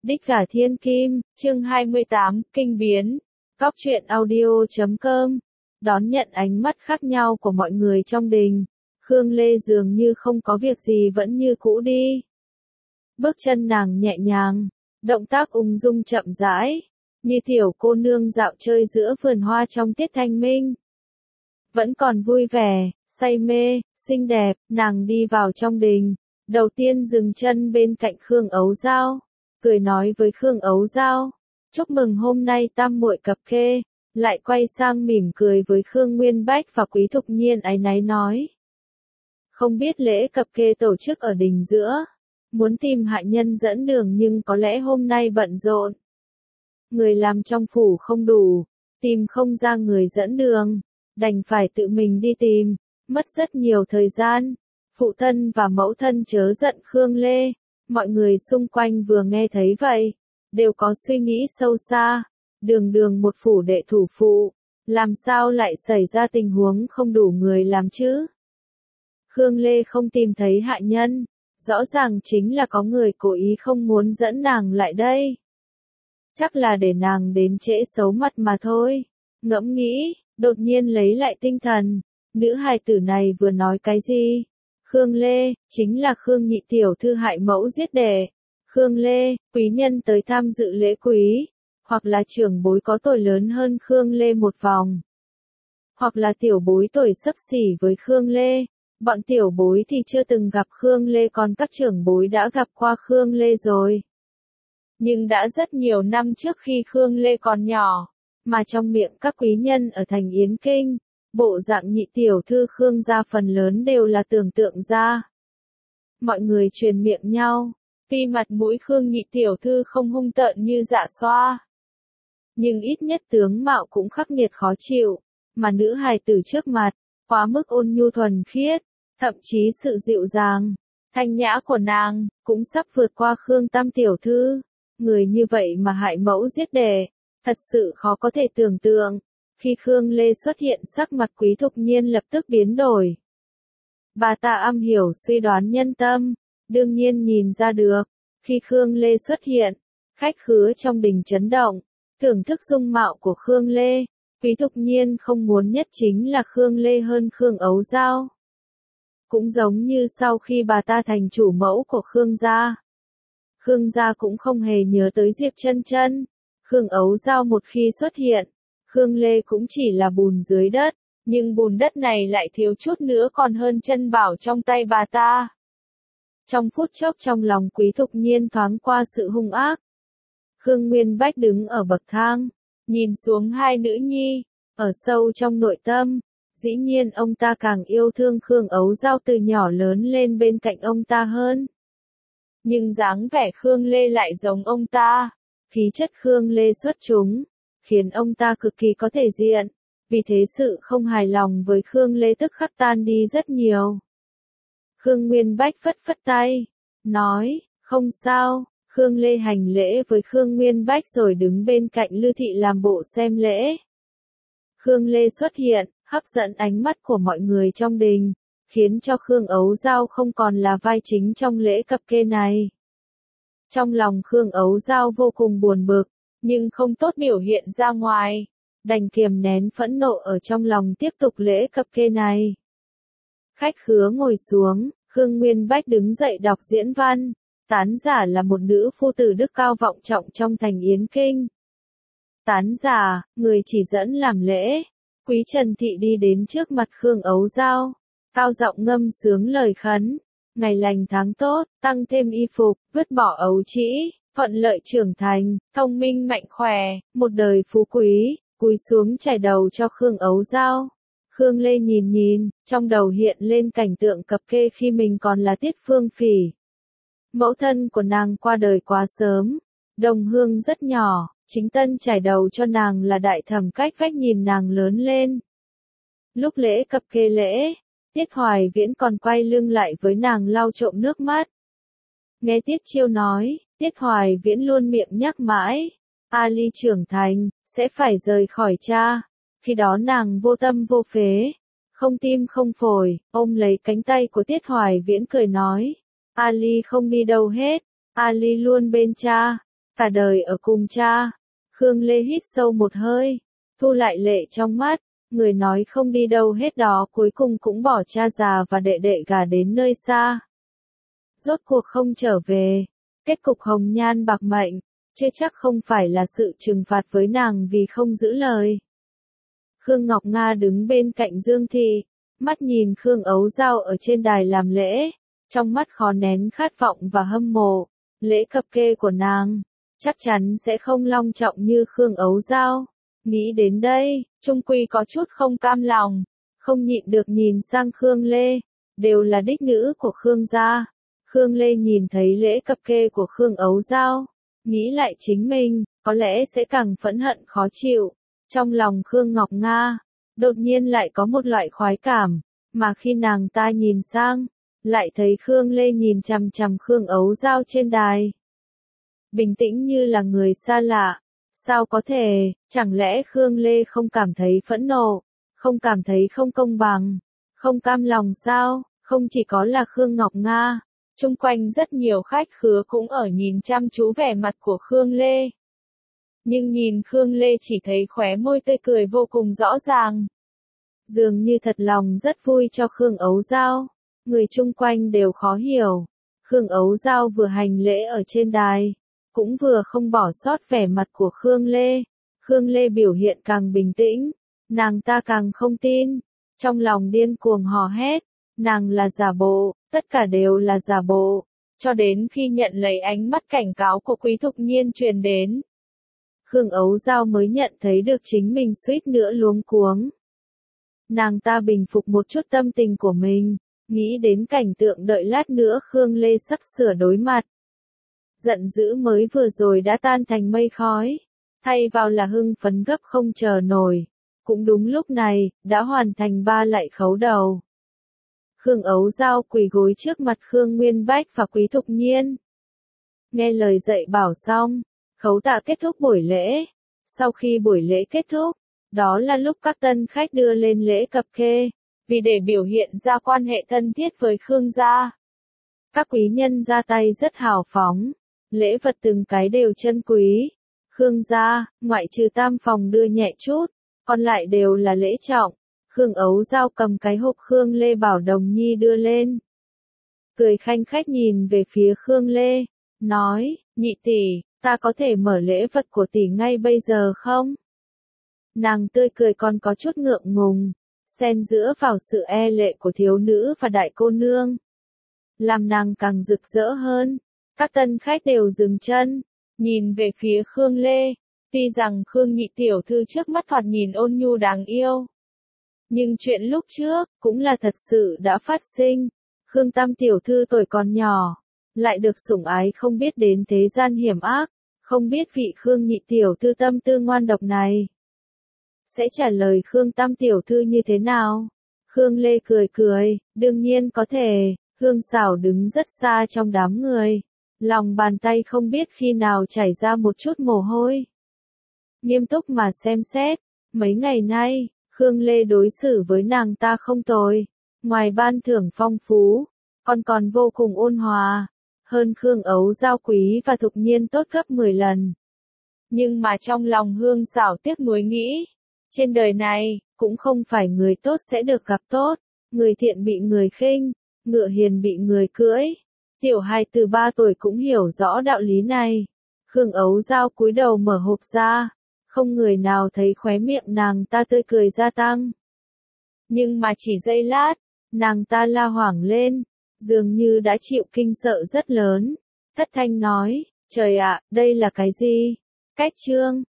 Đích Gả Thiên Kim, chương 28, Kinh Biến. Cóc truyện audio.com. Đón nhận ánh mắt khác nhau của mọi người trong đình, Khương Lê dường như không có việc gì vẫn như cũ đi. Bước chân nàng nhẹ nhàng, động tác ung dung chậm rãi, như tiểu cô nương dạo chơi giữa vườn hoa trong tiết thanh minh. Vẫn còn vui vẻ, say mê, xinh đẹp, nàng đi vào trong đình, đầu tiên dừng chân bên cạnh Khương Ấu Dao, cười nói với Khương Ấu Dao, chúc mừng hôm nay tam muội cập kê, lại quay sang mỉm cười với Khương Nguyên Bách và Quý Thục Nhiên áy náy nói. Không biết lễ cập kê tổ chức ở đình giữa, muốn tìm hạ nhân dẫn đường nhưng có lẽ hôm nay bận rộn. Người làm trong phủ không đủ, tìm không ra người dẫn đường, đành phải tự mình đi tìm, mất rất nhiều thời gian. Phụ thân và mẫu thân chớ giận Khương Lê, mọi người xung quanh vừa nghe thấy vậy, đều có suy nghĩ sâu xa, đường một phủ đệ thủ phụ, làm sao lại xảy ra tình huống không đủ người làm chứ? Khương Lê không tìm thấy hạ nhân, rõ ràng chính là có người cố ý không muốn dẫn nàng lại đây. Chắc là để nàng đến trễ xấu mặt mà thôi. Ngẫm nghĩ, đột nhiên lấy lại tinh thần, nữ hài tử này vừa nói cái gì? Khương Lê, chính là Khương nhị tiểu thư hại mẫu giết đẻ. Khương Lê, quý nhân tới tham dự lễ quý, hoặc là trưởng bối có tuổi lớn hơn Khương Lê một vòng, hoặc là tiểu bối tuổi xấp xỉ với Khương Lê. Bọn tiểu bối thì chưa từng gặp Khương Lê, còn các trưởng bối đã gặp qua Khương Lê rồi. Nhưng đã rất nhiều năm trước khi Khương Lê còn nhỏ, mà trong miệng các quý nhân ở thành Yến Kinh, bộ dạng nhị tiểu thư Khương gia phần lớn đều là tưởng tượng ra. Mọi người truyền miệng nhau, tuy mặt mũi Khương nhị tiểu thư không hung tợn như Dạ Xoa, nhưng ít nhất tướng mạo cũng khắc nghiệt khó chịu, mà nữ hài tử trước mặt, quá mức ôn nhu thuần khiết, thậm chí sự dịu dàng, thanh nhã của nàng, cũng sắp vượt qua Khương tam tiểu thư. Người như vậy mà hại mẫu giết đẻ, thật sự khó có thể tưởng tượng. Khi Khương Lê xuất hiện, sắc mặt Quý Thục Nhiên lập tức biến đổi. Bà ta am hiểu suy đoán nhân tâm, đương nhiên nhìn ra được. Khi Khương Lê xuất hiện, khách khứa trong đình chấn động, thưởng thức dung mạo của Khương Lê. Quý Thục Nhiên không muốn nhất chính là Khương Lê hơn Khương Ấu Dao. Cũng giống như sau khi bà ta thành chủ mẫu của Khương gia, Khương gia cũng không hề nhớ tới Diệp Chân Chân. Khương Ấu Dao một khi xuất hiện, Khương Lê cũng chỉ là bùn dưới đất, nhưng bùn đất này lại thiếu chút nữa còn hơn chân bảo trong tay bà ta. Trong phút chốc trong lòng Quý Thục Nhiên thoáng qua sự hung ác. Khương Nguyên Bách đứng ở bậc thang, nhìn xuống hai nữ nhi, ở sâu trong nội tâm, dĩ nhiên ông ta càng yêu thương Khương Ấu Dao từ nhỏ lớn lên bên cạnh ông ta hơn. Nhưng dáng vẻ Khương Lê lại giống ông ta, khí chất Khương Lê xuất chúng, khiến ông ta cực kỳ có thể diện, vì thế sự không hài lòng với Khương Lê tức khắc tan đi rất nhiều. Khương Nguyên Bách phất phất tay, nói, không sao. Khương Lê hành lễ với Khương Nguyên Bách rồi đứng bên cạnh Lư Thị làm bộ xem lễ. Khương Lê xuất hiện, hấp dẫn ánh mắt của mọi người trong đình, khiến cho Khương Ấu Dao không còn là vai chính trong lễ cập kê này. Trong lòng Khương Ấu Dao vô cùng buồn bực, nhưng không tốt biểu hiện ra ngoài, đành kiềm nén phẫn nộ ở trong lòng tiếp tục lễ cập kê này. Khách khứa ngồi xuống, Khương Nguyên Bách đứng dậy đọc diễn văn. Tán giả là một nữ phu tử đức cao vọng trọng trong thành Yến Kinh. Tán giả, người chỉ dẫn làm lễ. Quý Trần Thị đi đến trước mặt Khương Ấu Dao, cao giọng ngâm sướng lời khấn. Ngày lành tháng tốt, tăng thêm y phục, vứt bỏ ấu trĩ, thuận lợi trưởng thành, thông minh mạnh khỏe, một đời phú quý, cúi xuống chải đầu cho Khương Ấu Dao. Khương Lê nhìn, trong đầu hiện lên cảnh tượng cập kê khi mình còn là Tiết Phương Phỉ. Mẫu thân của nàng qua đời quá sớm, đồng hương rất nhỏ, chính tân trải đầu cho nàng là Đại Thẩm cách vách nhìn nàng lớn lên. Lúc lễ cập kê lễ, Tiết Hoài Viễn còn quay lưng lại với nàng lau trộm nước mắt. Nghe Tiết Chiêu nói, Tiết Hoài Viễn luôn miệng nhắc mãi, Ali trưởng thành, sẽ phải rời khỏi cha. Khi đó nàng vô tâm vô phế, không tim không phổi, ôm lấy cánh tay của Tiết Hoài Viễn cười nói. Ali không đi đâu hết, Ali luôn bên cha. cả đời ở cùng cha. Khương Lê hít sâu một hơi, thu lại lệ trong mắt, người nói không đi đâu hết đó cuối cùng cũng bỏ cha già và đệ đệ gả đến nơi xa. Rốt cuộc không trở về, kết cục hồng nhan bạc mệnh, chứ chắc không phải là sự trừng phạt với nàng vì không giữ lời. Khương Ngọc Nga đứng bên cạnh Dương Thị, mắt nhìn Khương Ấu Dao ở trên đài làm lễ, trong mắt khó nén khát vọng và hâm mộ. Lễ cập kê của nàng chắc chắn sẽ không long trọng như Khương Ấu Dao. Nghĩ đến đây, Trung Quy có chút không cam lòng, không nhịn được nhìn sang Khương Lê, đều là đích nữ của Khương gia. Khương Lê nhìn thấy lễ cập kê của Khương Ấu Dao, nghĩ lại chính mình, có lẽ sẽ càng phẫn hận khó chịu. Trong lòng Khương Ngọc Nga, đột nhiên lại có một loại khoái cảm, mà khi nàng ta nhìn sang, lại thấy Khương Lê nhìn chằm chằm Khương Ấu Dao trên đài. Bình tĩnh như là người xa lạ. Sao có thể, chẳng lẽ Khương Lê không cảm thấy phẫn nộ, không cảm thấy không công bằng, không cam lòng sao? Không chỉ có là Khương Ngọc Nga, chung quanh rất nhiều khách khứa cũng ở nhìn chăm chú vẻ mặt của Khương Lê. Nhưng nhìn Khương Lê chỉ thấy khóe môi tươi cười vô cùng rõ ràng. Dường như thật lòng rất vui cho Khương Ấu Dao, người chung quanh đều khó hiểu. Khương Ấu Dao vừa hành lễ ở trên đài, cũng vừa không bỏ sót vẻ mặt của Khương Lê. Khương Lê biểu hiện càng bình tĩnh, nàng ta càng không tin, trong lòng điên cuồng hò hét, nàng là giả bộ, tất cả đều là giả bộ, cho đến khi nhận lấy ánh mắt cảnh cáo của Quý Thục Nhiên truyền đến. Khương Ấu Dao mới nhận thấy được chính mình suýt nữa luống cuống. Nàng ta bình phục một chút tâm tình của mình, nghĩ đến cảnh tượng đợi lát nữa Khương Lê sắp sửa đối mặt. Giận dữ mới vừa rồi đã tan thành mây khói, thay vào là hưng phấn gấp không chờ nổi. Cũng đúng lúc này, đã hoàn thành 3 lạy khấu đầu. Khương Ấu Dao quỳ gối trước mặt Khương Nguyên Bách và Quý Thục Nhiên. Nghe lời dạy bảo xong, khấu tạ kết thúc buổi lễ. Sau khi buổi lễ kết thúc, đó là lúc các tân khách đưa lên lễ cập kê, vì để biểu hiện ra quan hệ thân thiết với Khương gia. Các quý nhân ra tay rất hào phóng, lễ vật từng cái đều chân quý. Khương gia, ngoại trừ tam phòng đưa nhẹ chút, còn lại đều là lễ trọng. Khương Ấu Dao cầm cái hộp Khương Lê bảo Đồng Nhi đưa lên. Cười khanh khách nhìn về phía Khương Lê, nói, nhị tỷ, ta có thể mở lễ vật của tỷ ngay bây giờ không? Nàng tươi cười còn có chút ngượng ngùng, xen giữa vào sự e lệ của thiếu nữ và đại cô nương. Làm nàng càng rực rỡ hơn. Các tân khách đều dừng chân, nhìn về phía Khương Lê. Tuy rằng Khương nhị tiểu thư trước mắt thoạt nhìn ôn nhu đáng yêu, nhưng chuyện lúc trước, cũng là thật sự đã phát sinh. Khương tam tiểu thư tuổi còn nhỏ, lại được sủng ái không biết đến thế gian hiểm ác, không biết vị Khương nhị tiểu thư tâm tư ngoan độc này sẽ trả lời Khương tam tiểu thư như thế nào? Khương Lê cười cười, đương nhiên có thể. Hương xảo đứng rất xa trong đám người, lòng bàn tay không biết khi nào chảy ra một chút mồ hôi. Nghiêm túc mà xem xét, mấy ngày nay, Khương Lê đối xử với nàng ta không tồi, ngoài ban thưởng phong phú, còn vô cùng ôn hòa, hơn Khương Ấu Dao quý và Thục Nhiên tốt gấp 10 lần. Nhưng mà trong lòng Hương xảo tiếc nuối nghĩ, trên đời này, cũng không phải người tốt sẽ được gặp tốt, người thiện bị người khinh, ngựa hiền bị người cưỡi. Tiểu hài từ 3 tuổi cũng hiểu rõ đạo lý này. Khương Ấu Dao cúi đầu mở hộp ra, không người nào thấy khóe miệng nàng ta tươi cười gia tăng. Nhưng mà chỉ giây lát, nàng ta la hoảng lên, dường như đã chịu kinh sợ rất lớn. Thất thanh nói, trời ạ, đây là cái gì? Cách chương